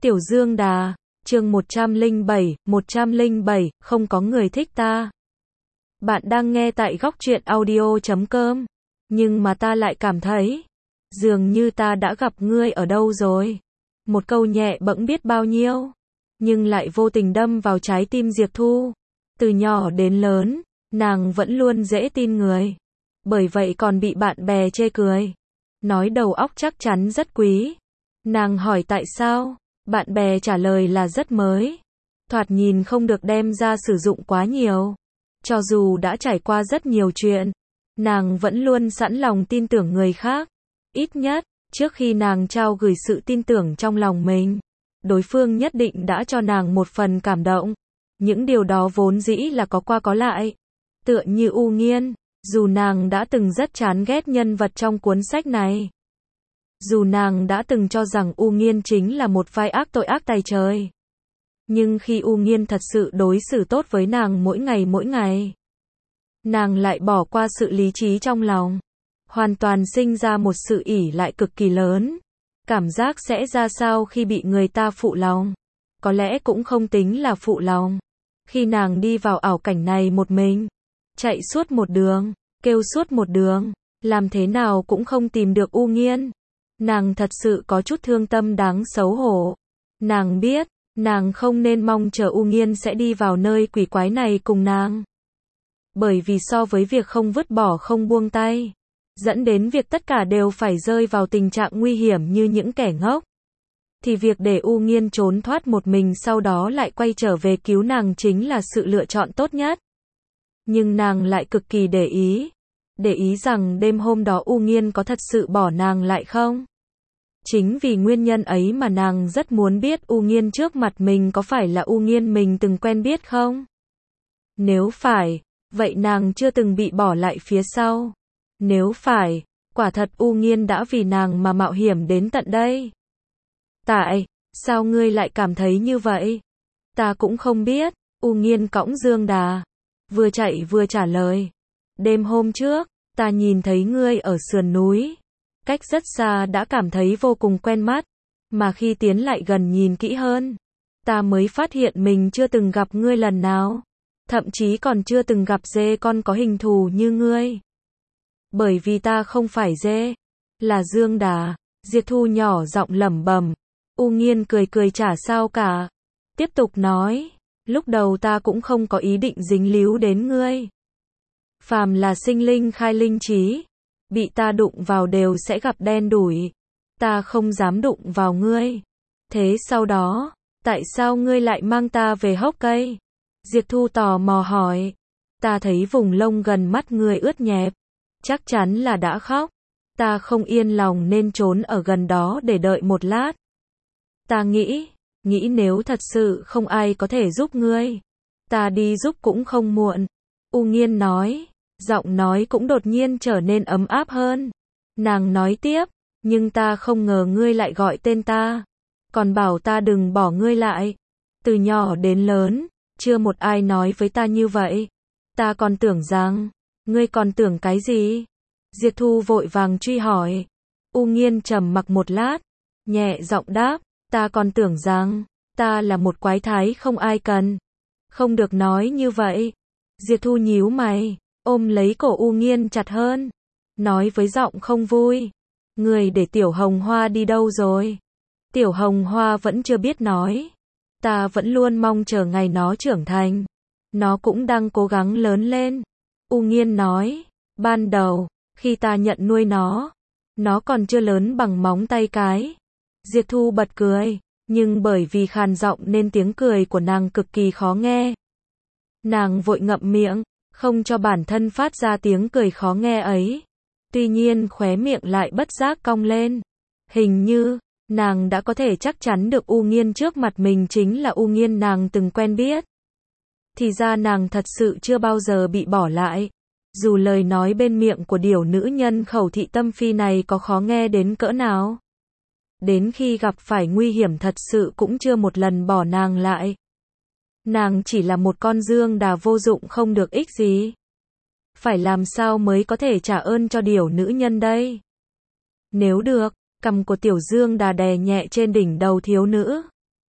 Tiểu Dương Đà, chương 107, không có người thích ta. Bạn đang nghe tại góc truyện audio.com, nhưng mà ta lại cảm thấy, dường như ta đã gặp ngươi ở đâu rồi. Một câu nhẹ bẫng biết bao nhiêu, nhưng lại vô tình đâm vào trái tim Diệp Thu. Từ nhỏ đến lớn, nàng vẫn luôn dễ tin người, bởi vậy còn bị bạn bè chê cười, nói đầu óc chắc chắn rất quý. Nàng hỏi tại sao, bạn bè trả lời là rất mới, thoạt nhìn không được đem ra sử dụng quá nhiều. Cho dù đã trải qua rất nhiều chuyện, nàng vẫn luôn sẵn lòng tin tưởng người khác. Ít nhất, trước khi nàng trao gửi sự tin tưởng trong lòng mình, đối phương nhất định đã cho nàng một phần cảm động. Những điều đó vốn dĩ là có qua có lại. Tựa như U Nghiên, dù nàng đã từng rất chán ghét nhân vật trong cuốn sách này, dù nàng đã từng cho rằng U Nghiên chính là một vai ác tội ác tày trời, nhưng khi U Nghiên thật sự đối xử tốt với nàng mỗi ngày, nàng lại bỏ qua sự lý trí trong lòng, hoàn toàn sinh ra một sự ỷ lại cực kỳ lớn. Cảm giác sẽ ra sao khi bị người ta phụ lòng? Có lẽ cũng không tính là phụ lòng. Khi nàng đi vào ảo cảnh này một mình, chạy suốt một đường, kêu suốt một đường, làm thế nào cũng không tìm được U Nghiên. Nàng thật sự có chút thương tâm đáng xấu hổ. Nàng biết, nàng không nên mong chờ U Nghiên sẽ đi vào nơi quỷ quái này cùng nàng. Bởi vì so với việc không vứt bỏ không buông tay, dẫn đến việc tất cả đều phải rơi vào tình trạng nguy hiểm như những kẻ ngốc, thì việc để U Nghiên trốn thoát một mình sau đó lại quay trở về cứu nàng chính là sự lựa chọn tốt nhất. Nhưng nàng lại cực kỳ để ý rằng đêm hôm đó U Nghiên có thật sự bỏ nàng lại không? Chính vì nguyên nhân ấy mà nàng rất muốn biết U Nghiên trước mặt mình có phải là U Nghiên mình từng quen biết không? Nếu phải, vậy nàng chưa từng bị bỏ lại phía sau. Nếu phải, quả thật U Nghiên đã vì nàng mà mạo hiểm đến tận đây. Tại sao ngươi lại cảm thấy như vậy? Ta cũng không biết. U Nghiên cõng Dương Đà, vừa chạy vừa trả lời. Đêm hôm trước, ta nhìn thấy ngươi ở sườn núi, cách rất xa đã cảm thấy vô cùng quen mắt, mà khi tiến lại gần nhìn kỹ hơn, ta mới phát hiện mình chưa từng gặp ngươi lần nào, thậm chí còn chưa từng gặp dê con có hình thù như ngươi. Bởi vì ta không phải dê, là Dương Đà. Diệp Thu nhỏ giọng lẩm bẩm. U Nghiên cười cười chả sao cả, tiếp tục nói, lúc đầu ta cũng không có ý định dính líu đến ngươi. Phàm là sinh linh khai linh trí, bị ta đụng vào đều sẽ gặp đen đủi. Ta không dám đụng vào ngươi. Thế sau đó, tại sao ngươi lại mang ta về hốc cây? Diệp Thu tò mò hỏi. Ta thấy vùng lông gần mắt ngươi ướt nhẹp, chắc chắn là đã khóc. Ta không yên lòng nên trốn ở gần đó để đợi một lát. Ta nghĩ nếu thật sự không ai có thể giúp ngươi, ta đi giúp cũng không muộn. U Nghiên nói, giọng nói cũng đột nhiên trở nên ấm áp hơn. Nàng nói tiếp, nhưng ta không ngờ ngươi lại gọi tên ta, còn bảo ta đừng bỏ ngươi lại. Từ nhỏ đến lớn, chưa một ai nói với ta như vậy. Ta còn tưởng rằng, ngươi còn tưởng cái gì? Diệp Thu vội vàng truy hỏi. U Nghiên trầm mặc một lát, nhẹ giọng đáp, ta còn tưởng rằng, ta là một quái thai không ai cần. Không được nói như vậy. Diệp Thu nhíu mày, ôm lấy cổ U Nghiên chặt hơn, nói với giọng không vui, người để Tiểu Hồng Hoa đi đâu rồi? Tiểu Hồng Hoa vẫn chưa biết nói. Ta vẫn luôn mong chờ ngày nó trưởng thành. Nó cũng đang cố gắng lớn lên. U Nghiên nói, ban đầu, khi ta nhận nuôi nó còn chưa lớn bằng móng tay cái. Diệp Thu bật cười, nhưng bởi vì khàn giọng nên tiếng cười của nàng cực kỳ khó nghe. Nàng vội ngậm miệng, không cho bản thân phát ra tiếng cười khó nghe ấy. Tuy nhiên khóe miệng lại bất giác cong lên. Hình như, nàng đã có thể chắc chắn được U Nghiên trước mặt mình chính là U Nghiên nàng từng quen biết. Thì ra nàng thật sự chưa bao giờ bị bỏ lại. Dù lời nói bên miệng của điểu nữ nhân khẩu thị tâm phi này có khó nghe đến cỡ nào, đến khi gặp phải nguy hiểm thật sự cũng chưa một lần bỏ nàng lại. Nàng chỉ là một con Dương Đà vô dụng không được ích gì. Phải làm sao mới có thể trả ơn cho điểu nữ nhân đây? Nếu được, cằm của Tiểu Dương Đà đè nhẹ trên đỉnh đầu thiếu nữ.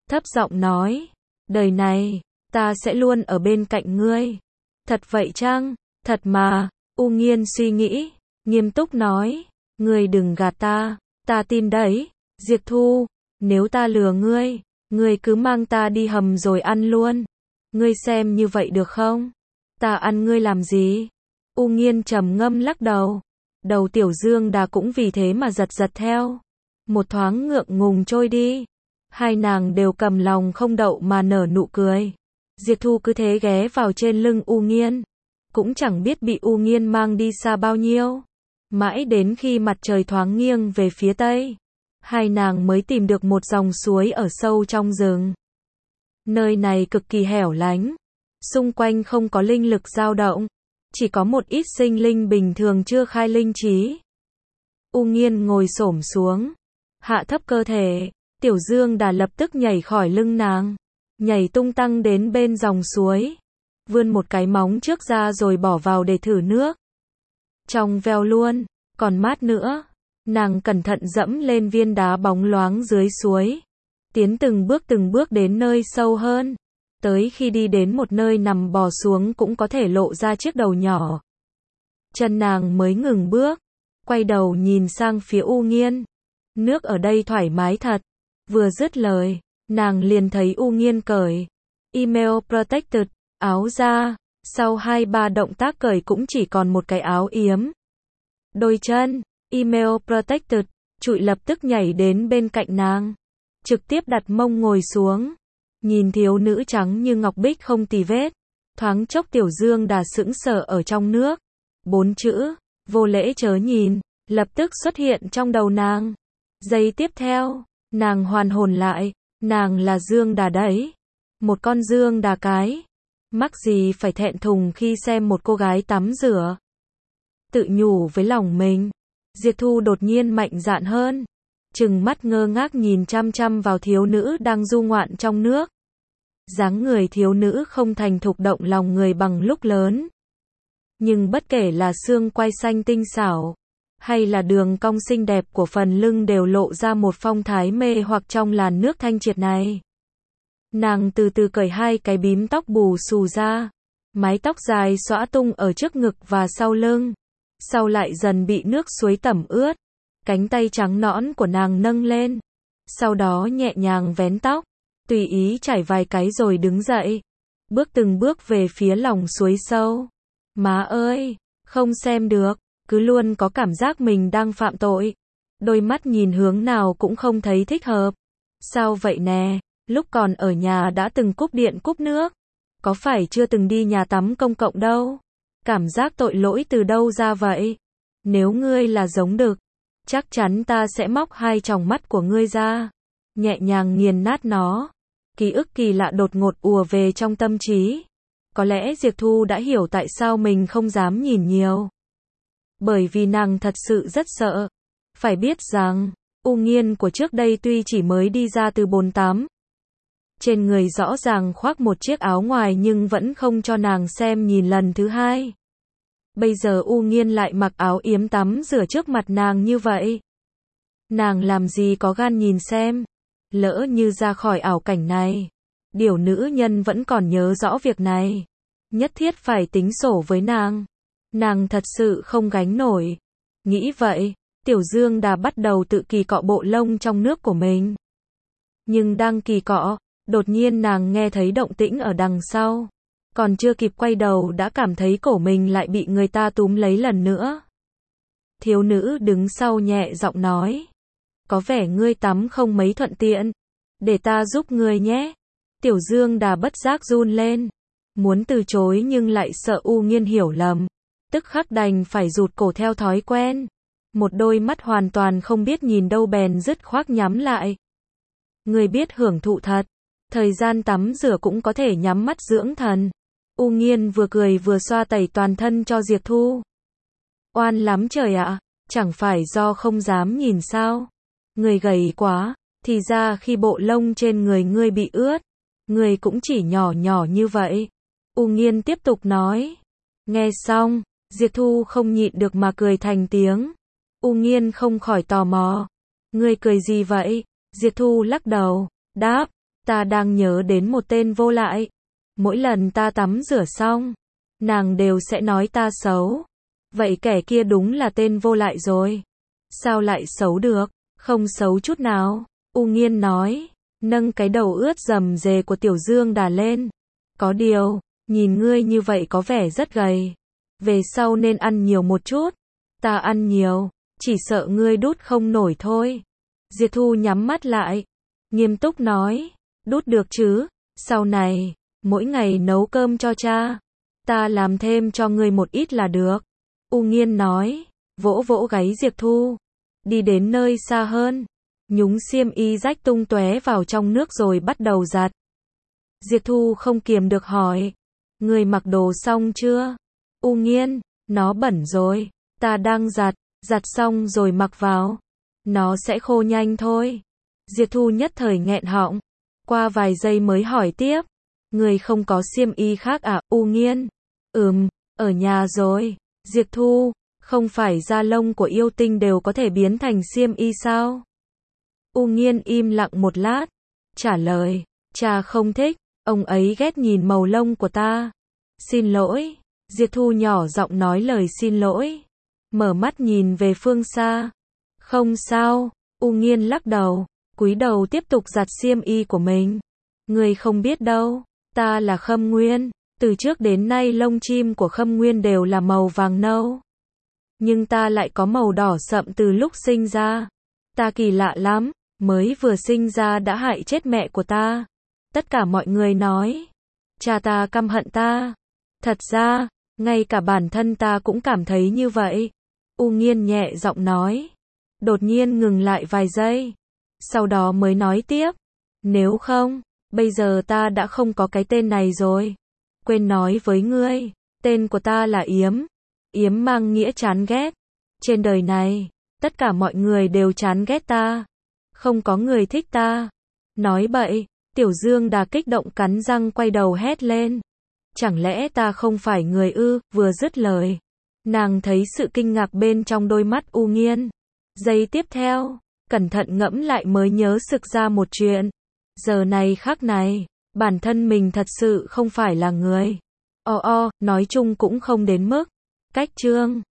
thấp giọng nói, đời này, ta sẽ luôn ở bên cạnh ngươi. Thật vậy chăng? Thật mà, U Nghiên suy nghĩ, nghiêm túc nói, ngươi đừng gạt ta tin đấy, Diệp Thu, nếu ta lừa ngươi cứ mang ta đi hầm rồi ăn luôn. Ngươi xem như vậy được không? Ta ăn ngươi làm gì? U Nghiên trầm ngâm lắc đầu. Đầu Tiểu Dương Đà cũng vì thế mà giật giật theo. Một thoáng ngượng ngùng trôi đi. Hai nàng đều cầm lòng không đậu mà nở nụ cười. Diệp Thu cứ thế ghé vào trên lưng U Nghiên. Cũng chẳng biết bị U Nghiên mang đi xa bao nhiêu. Mãi đến khi mặt trời thoáng nghiêng về phía tây, hai nàng mới tìm được một dòng suối ở sâu trong rừng. Nơi này cực kỳ hẻo lánh, xung quanh không có linh lực dao động, chỉ có một ít sinh linh bình thường chưa khai linh trí. U Nghiên ngồi xổm xuống, hạ thấp cơ thể, Tiểu Dương Đà lập tức nhảy khỏi lưng nàng, nhảy tung tăng đến bên dòng suối, vươn một cái móng trước ra rồi bỏ vào để thử nước. Trong veo luôn, còn mát nữa. Nàng cẩn thận dẫm lên viên đá bóng loáng dưới suối, tiến từng bước đến nơi sâu hơn. Tới khi đi đến một nơi nằm bò xuống cũng có thể lộ ra chiếc đầu nhỏ. Chân nàng mới ngừng bước, quay đầu nhìn sang phía U Nghiên. Nước ở đây thoải mái thật. Vừa dứt lời, nàng liền thấy U Nghiên cởi Email Protected áo ra. Sau 2-3 động tác cởi cũng chỉ còn một cái áo yếm. Đôi chân Email Protected trụi lập tức nhảy đến bên cạnh nàng, trực tiếp đặt mông ngồi xuống. Nhìn thiếu nữ trắng như ngọc bích không tì vết, thoáng chốc Tiểu Dương Đà sững sờ ở trong nước. 4 chữ, vô lễ chớ nhìn, lập tức xuất hiện trong đầu nàng. Giây tiếp theo, nàng hoàn hồn lại, nàng là Dương Đà đấy. Một con Dương Đà cái. Mắc gì phải thẹn thùng khi xem một cô gái tắm rửa. Tự nhủ với lòng mình. Diệp Thu đột nhiên mạnh dạn hơn, trừng mắt ngơ ngác nhìn chăm chăm vào thiếu nữ đang du ngoạn trong nước. Dáng người thiếu nữ không thành thục động lòng người bằng lúc lớn. Nhưng bất kể là xương quai xanh tinh xảo, hay là đường cong xinh đẹp của phần lưng đều lộ ra một phong thái mê hoặc trong làn nước thanh triệt này. Nàng từ từ cởi hai cái bím tóc bù xù ra, mái tóc dài xõa tung ở trước ngực và sau lưng. Sau lại dần bị nước suối tẩm ướt, cánh tay trắng nõn của nàng nâng lên, sau đó nhẹ nhàng vén tóc, tùy ý chải vài cái rồi đứng dậy, bước từng bước về phía lòng suối sâu. Má ơi, không xem được, cứ luôn có cảm giác mình đang phạm tội, đôi mắt nhìn hướng nào cũng không thấy thích hợp. Sao vậy nè, lúc còn ở nhà đã từng cúp điện cúp nước, có phải chưa từng đi nhà tắm công cộng đâu? Cảm giác tội lỗi từ đâu ra vậy? Nếu ngươi là giống đực, chắc chắn ta sẽ móc hai tròng mắt của ngươi ra, nhẹ nhàng nghiền nát nó. Ký ức kỳ lạ đột ngột ùa về trong tâm trí. Có lẽ Diệp Thu đã hiểu tại sao mình không dám nhìn nhiều. Bởi vì nàng thật sự rất sợ. Phải biết rằng, U Nghiên của trước đây tuy chỉ mới đi ra từ bồn tắm, trên người rõ ràng khoác một chiếc áo ngoài nhưng vẫn không cho nàng xem nhìn lần thứ hai. Bây giờ U Nghiên lại mặc áo yếm tắm rửa trước mặt nàng như vậy. Nàng làm gì có gan nhìn xem. Lỡ như ra khỏi ảo cảnh này, điều nữ nhân vẫn còn nhớ rõ việc này, nhất thiết phải tính sổ với nàng. Nàng thật sự không gánh nổi. Nghĩ vậy, Tiểu Dương Đà bắt đầu tự kỳ cọ bộ lông trong nước của mình. Nhưng đang kỳ cọ, đột nhiên nàng nghe thấy động tĩnh ở đằng sau. Còn chưa kịp quay đầu đã cảm thấy cổ mình lại bị người ta túm lấy lần nữa. Thiếu nữ đứng sau nhẹ giọng nói. Có vẻ ngươi tắm không mấy thuận tiện. Để ta giúp ngươi nhé. Tiểu Dương Đà bất giác run lên. Muốn từ chối nhưng lại sợ U Nghiên hiểu lầm. Tức khắc đành phải rụt cổ theo thói quen. Một đôi mắt hoàn toàn không biết nhìn đâu bèn dứt khoát nhắm lại. Ngươi biết hưởng thụ thật. Thời gian tắm rửa cũng có thể nhắm mắt dưỡng thần. U Nghiên vừa cười vừa xoa tẩy toàn thân cho Diệp Thu. Oan lắm trời ạ, chẳng phải do không dám nhìn sao? Người gầy quá, thì ra khi bộ lông trên người ngươi bị ướt, người cũng chỉ nhỏ nhỏ như vậy. U Nghiên tiếp tục nói. Nghe xong, Diệp Thu không nhịn được mà cười thành tiếng. U Nghiên không khỏi tò mò. Ngươi cười gì vậy? Diệp Thu lắc đầu, đáp, Ta đang nhớ đến một tên vô lại. Mỗi lần ta tắm rửa xong, nàng đều sẽ nói ta xấu. Vậy kẻ kia đúng là tên vô lại rồi. Sao lại xấu được? Không xấu chút nào. U Nghiên nói, nâng cái đầu ướt rầm rề của Tiểu Dương Đà lên. Có điều, nhìn ngươi như vậy có vẻ rất gầy. Về sau nên ăn nhiều một chút. Ta ăn nhiều, chỉ sợ ngươi đút không nổi thôi. Diệp Thu nhắm mắt lại, nghiêm túc nói, đút được chứ, sau này, mỗi ngày nấu cơm cho cha. Ta làm thêm cho ngươi một ít là được. U Nghiên nói, vỗ vỗ gáy Diệp Thu. Đi đến nơi xa hơn, nhúng xiêm y rách tung tóe vào trong nước rồi bắt đầu giặt. Diệp Thu không kiềm được hỏi, ngươi mặc đồ xong chưa? U Nghiên, nó bẩn rồi, ta đang giặt xong rồi mặc vào. Nó sẽ khô nhanh thôi. Diệp Thu nhất thời nghẹn họng, qua vài giây mới hỏi tiếp, ngươi không có xiêm y khác à? U Nghiên, ở nhà rồi. Diệp Thu, không phải da lông của yêu tinh đều có thể biến thành xiêm y sao? U Nghiên im lặng một lát, trả lời, cha không thích, ông ấy ghét nhìn màu lông của ta. Xin lỗi. Diệp Thu nhỏ giọng nói lời xin lỗi, mở mắt nhìn về phương xa. Không sao. U Nghiên lắc đầu, cúi đầu tiếp tục giặt xiêm y của mình. Ngươi không biết đâu, ta là Khâm Nguyên, từ trước đến nay lông chim của Khâm Nguyên đều là màu vàng nâu. Nhưng ta lại có màu đỏ sậm từ lúc sinh ra. Ta kỳ lạ lắm, mới vừa sinh ra đã hại chết mẹ của ta. Tất cả mọi người nói, cha ta căm hận ta. Thật ra, ngay cả bản thân ta cũng cảm thấy như vậy. U Nghiên nhẹ giọng nói, đột nhiên ngừng lại vài giây, sau đó mới nói tiếp, nếu không, bây giờ ta đã không có cái tên này rồi. Quên nói với ngươi, tên của ta là Yếm. Yếm mang nghĩa chán ghét. Trên đời này, tất cả mọi người đều chán ghét ta. Không có người thích ta. Nói bậy. Tiểu Dương Đà kích động cắn răng quay đầu hét lên. Chẳng lẽ ta không phải người ư? Vừa dứt lời, nàng thấy sự kinh ngạc bên trong đôi mắt U Nghiên. Giây tiếp theo, cẩn thận ngẫm lại mới nhớ sực ra một chuyện. Giờ này khắc này, bản thân mình thật sự không phải là người. Nói chung cũng không đến mức cách Trương